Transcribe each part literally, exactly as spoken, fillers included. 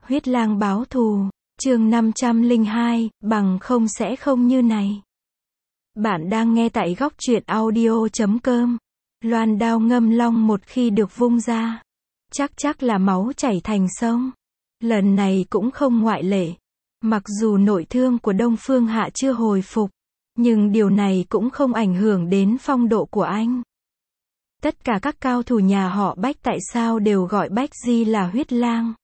Huyết lang báo thù, chương năm trăm lẻ hai, bằng không sẽ không như này. Bạn đang nghe tại góc truyện audio chấm com. Loan đao ngâm long một khi được vung ra, chắc chắc là máu chảy thành sông. Lần này cũng không ngoại lệ. Mặc dù nội thương của Đông Phương Hạ chưa hồi phục, nhưng điều này cũng không ảnh hưởng đến phong độ của anh. Tất cả các cao thủ nhà họ Bách tại sao đều gọi Bách Di là huyết lang.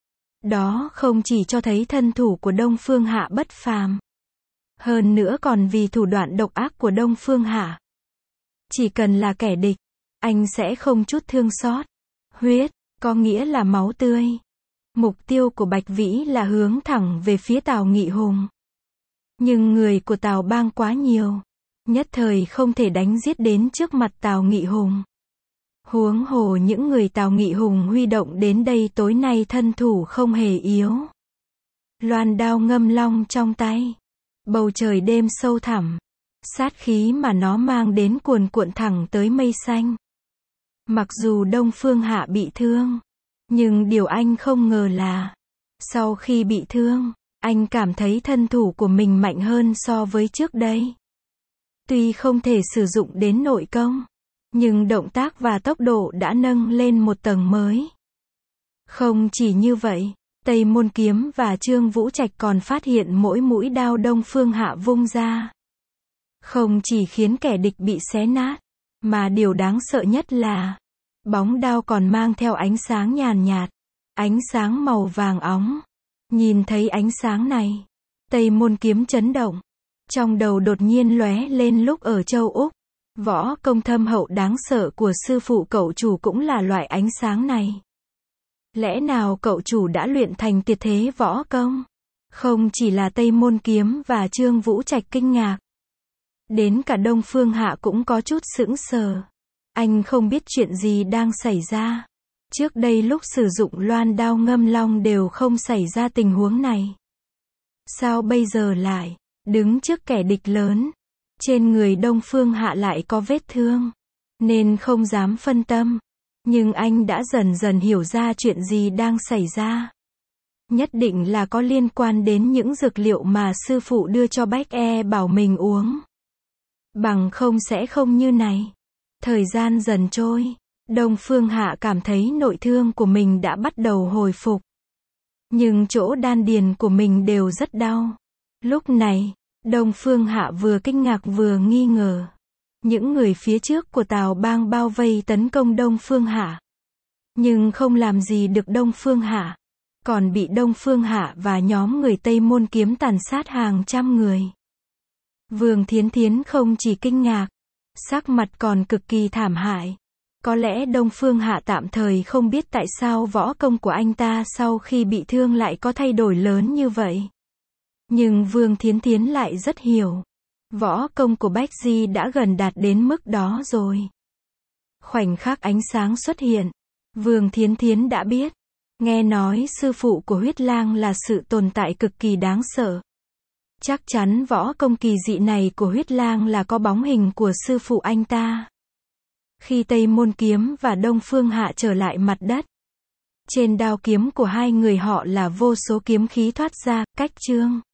Đó không chỉ cho thấy thân thủ của Đông Phương Hạ bất phàm, hơn nữa còn vì thủ đoạn độc ác của Đông Phương Hạ. Chỉ cần là kẻ địch, anh sẽ không chút thương xót. Huyết, có nghĩa là máu tươi. Mục tiêu của Bạch Vĩ là hướng thẳng về phía Tào Nghị Hùng. Nhưng người của Tào Bang quá nhiều, nhất thời không thể đánh giết đến trước mặt Tào Nghị Hùng. Huống hồ những người Tào Nghị Hùng huy động đến đây tối nay thân thủ không hề yếu. Loan đao ngâm long trong tay. Bầu trời đêm sâu thẳm. Sát khí mà nó mang đến cuồn cuộn thẳng tới mây xanh. Mặc dù Đông Phương Hạ bị thương, nhưng điều anh không ngờ là, sau khi bị thương, anh cảm thấy thân thủ của mình mạnh hơn so với trước đây. Tuy không thể sử dụng đến nội công, nhưng động tác và tốc độ đã nâng lên một tầng mới. Không chỉ như vậy, Tây Môn Kiếm và Trương Vũ Trạch còn phát hiện mỗi mũi đao Đông Phương Hạ vung ra, không chỉ khiến kẻ địch bị xé nát, mà điều đáng sợ nhất là, bóng đao còn mang theo ánh sáng nhàn nhạt, ánh sáng màu vàng óng. Nhìn thấy ánh sáng này, Tây Môn Kiếm chấn động. Trong đầu đột nhiên lóe lên lúc ở châu Úc, võ công thâm hậu đáng sợ của sư phụ cậu chủ cũng là loại ánh sáng này. Lẽ nào cậu chủ đã luyện thành tuyệt thế võ công? Không chỉ là Tây Môn Kiếm và Trương Vũ Trạch kinh ngạc, đến cả Đông Phương Hạ cũng có chút sững sờ. Anh không biết chuyện gì đang xảy ra. Trước đây lúc sử dụng loan đao ngâm long đều không xảy ra tình huống này. Sao bây giờ lại đứng trước kẻ địch lớn? Trên người Đông Phương Hạ lại có vết thương, nên không dám phân tâm. Nhưng anh đã dần dần hiểu ra chuyện gì đang xảy ra. Nhất định là có liên quan đến những dược liệu mà sư phụ đưa cho Bách E bảo mình uống. Bằng không sẽ không như này. Thời gian dần trôi, Đông Phương Hạ cảm thấy nội thương của mình đã bắt đầu hồi phục. Nhưng chỗ đan điền của mình đều rất đau. Lúc này, Đông Phương Hạ vừa kinh ngạc vừa nghi ngờ. Những người phía trước của Tào Bang bao vây tấn công Đông Phương Hạ, nhưng không làm gì được Đông Phương Hạ, còn bị Đông Phương Hạ và nhóm người Tây Môn Kiếm tàn sát hàng trăm người. Vương Thiến Thiến không chỉ kinh ngạc, sắc mặt còn cực kỳ thảm hại. Có lẽ Đông Phương Hạ tạm thời không biết tại sao võ công của anh ta sau khi bị thương lại có thay đổi lớn như vậy. Nhưng Vương Thiến Thiến lại rất hiểu. Võ công của Bách Di đã gần đạt đến mức đó rồi. Khoảnh khắc ánh sáng xuất hiện, Vương Thiến Thiến đã biết. Nghe nói sư phụ của huyết lang là sự tồn tại cực kỳ đáng sợ. Chắc chắn võ công kỳ dị này của huyết lang là có bóng hình của sư phụ anh ta. Khi Tây Môn Kiếm và Đông Phương Hạ trở lại mặt đất, trên đao kiếm của hai người họ là vô số kiếm khí thoát ra, cách chương.